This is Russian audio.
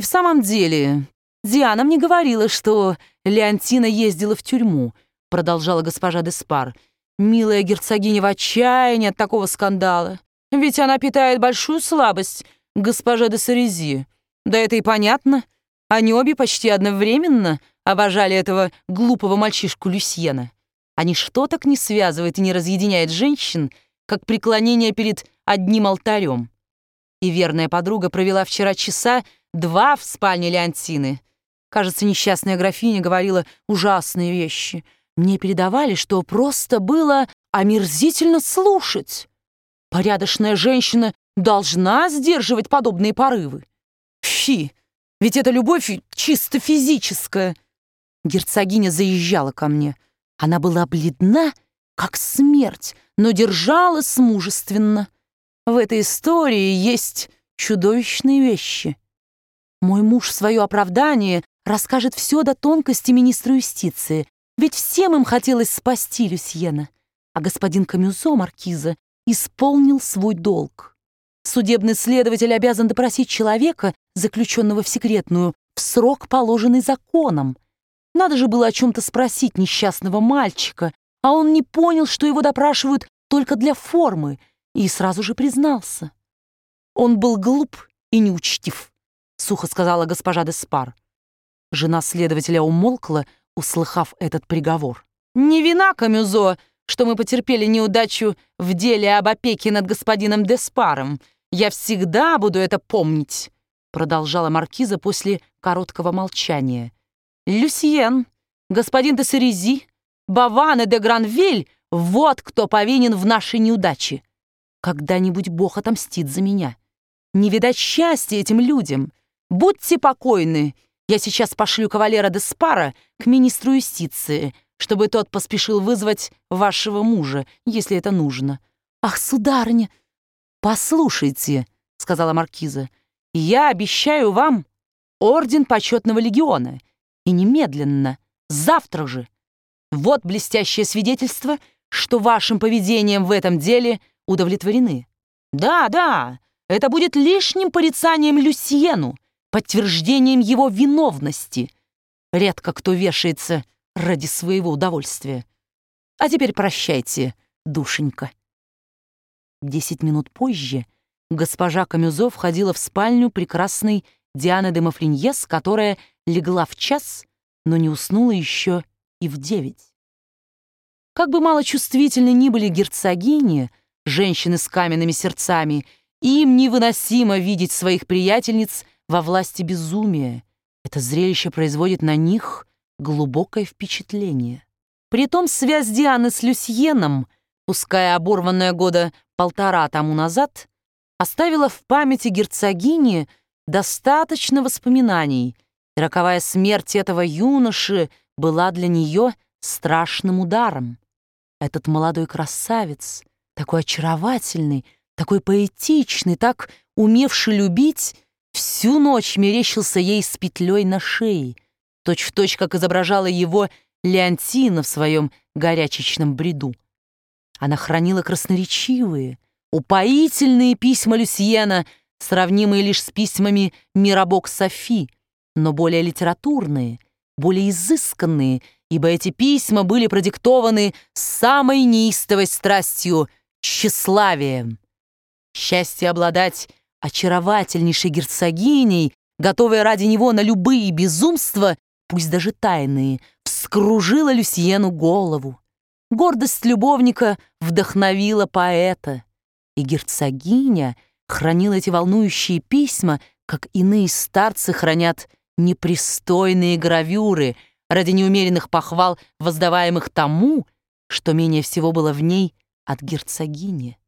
самом деле, Диана мне говорила, что Леонтина ездила в тюрьму», продолжала госпожа де Спар. «Милая герцогиня в отчаянии от такого скандала. Ведь она питает большую слабость к госпоже де Сарези. Да это и понятно. Они обе почти одновременно обожали этого глупого мальчишку Люсьена. А ничто так не связывает и не разъединяет женщин, как преклонение перед одним алтарем. И верная подруга провела вчера часа 2 в спальне Леонтины. Кажется, несчастная графиня говорила ужасные вещи. Мне передавали, что просто было омерзительно слушать. Порядочная женщина должна сдерживать подобные порывы. Фи, ведь это любовь чисто физическая. Герцогиня заезжала ко мне. Она была бледна, как смерть, но держалась мужественно. В этой истории есть чудовищные вещи. Мой муж в свое оправдание расскажет все до тонкости министру юстиции, ведь всем им хотелось спасти Люсьена. А господин Камюзо, маркиза, исполнил свой долг. Судебный следователь обязан допросить человека, заключенного в секретную, в срок, положенный законом. Надо же было о чем-то спросить несчастного мальчика, а он не понял, что его допрашивают только для формы, и сразу же признался. «Он был глуп и неучтив», — сухо сказала госпожа де Спар. Жена следователя умолкла, услыхав этот приговор. «Не вина Камюзо, что мы потерпели неудачу в деле об опеке над господином де Спаром. Я всегда буду это помнить», — продолжала маркиза после короткого молчания. «Люсьен, господин де Сарези, Баван и де Гранвиль — вот кто повинен в нашей неудаче. Когда-нибудь Бог отомстит за меня. Не видать счастья этим людям. Будьте покойны. Я сейчас пошлю кавалера де Спара к министру юстиции, чтобы тот поспешил вызвать вашего мужа, если это нужно». «Ах, сударыня!» «Послушайте», — сказала маркиза, — «я обещаю вам орден почетного легиона. И немедленно, завтра же. Вот блестящее свидетельство, что вашим поведением в этом деле удовлетворены. Да, да, это будет лишним порицанием Люсьену, подтверждением его виновности. Редко кто вешается ради своего удовольствия. А теперь прощайте, душенька». 10 минут позже госпожа Камюзо входила в спальню прекрасной Дианы де Мафриньес, которая легла в 1, но не уснула еще и в 9. Как бы малочувствительны ни были герцогини, женщины с каменными сердцами, им невыносимо видеть своих приятельниц во власти безумия. Это зрелище производит на них глубокое впечатление. Притом связь Дианы с Люсьеном, пускай оборванная года 1,5 тому назад, оставила в памяти герцогини достаточно воспоминаний, и роковая смерть этого юноши была для нее страшным ударом. Этот молодой красавец, такой очаровательный, такой поэтичный, так умевший любить, всю ночь мерещился ей с петлей на шее, точь-в-точь, как изображала его Леонтина в своем горячечном бреду. Она хранила красноречивые, упоительные письма Люсьена, сравнимые лишь с письмами Мирабо к Софи, но более литературные, более изысканные, ибо эти письма были продиктованы самой неистовой страстью — тщеславием. Счастье обладать очаровательнейшей герцогиней, готовой ради него на любые безумства, пусть даже тайные, вскружило Люсьену голову. Гордость любовника вдохновила поэта, и герцогиня хранила эти волнующие письма, как иные старцы хранят непристойные гравюры ради неумеренных похвал, воздаваемых тому, что менее всего было в ней от герцогини.